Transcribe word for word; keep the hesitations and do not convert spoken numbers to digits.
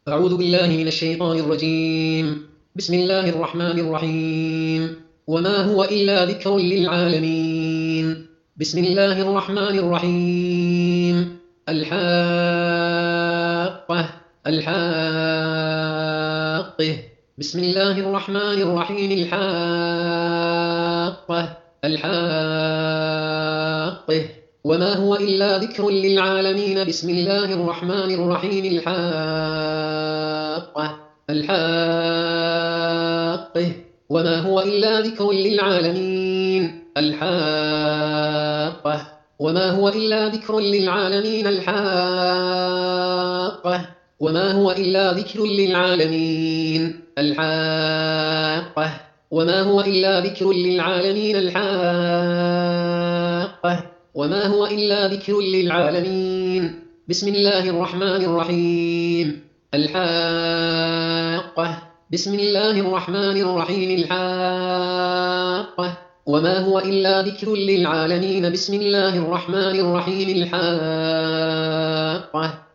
أعوذ بالله من الشيطان الرجيم. بسم الله الرحمن الرحيم. وما هو إلا ذكر للعالمين. بسم الله الرحمن الرحيم. الحاقة الحاقة. بسم الله الرحمن الرحيم. الحاقة الحاقة. وما هو إلا ذكر للعالمين. بسم الله الرحمن الرحيم. الحاقة الحاقة. وما هو إلا ذكر للعالمين. الحاقة. وما هو إلا ذكر للعالمين. الحاقة. وما هو إلا ذكر للعالمين. الحاقة. وما هو إلا ذكر للعالمين. الحاقة. وما هو إلا ذكر للعالمين. بسم الله الرحمن الرحيم. الحاقة. بسم الله الرحمن الرحيم. الحاقة. وما هو إلا ذكر للعالمين. بسم الله الرحمن الرحيم. الحاقة.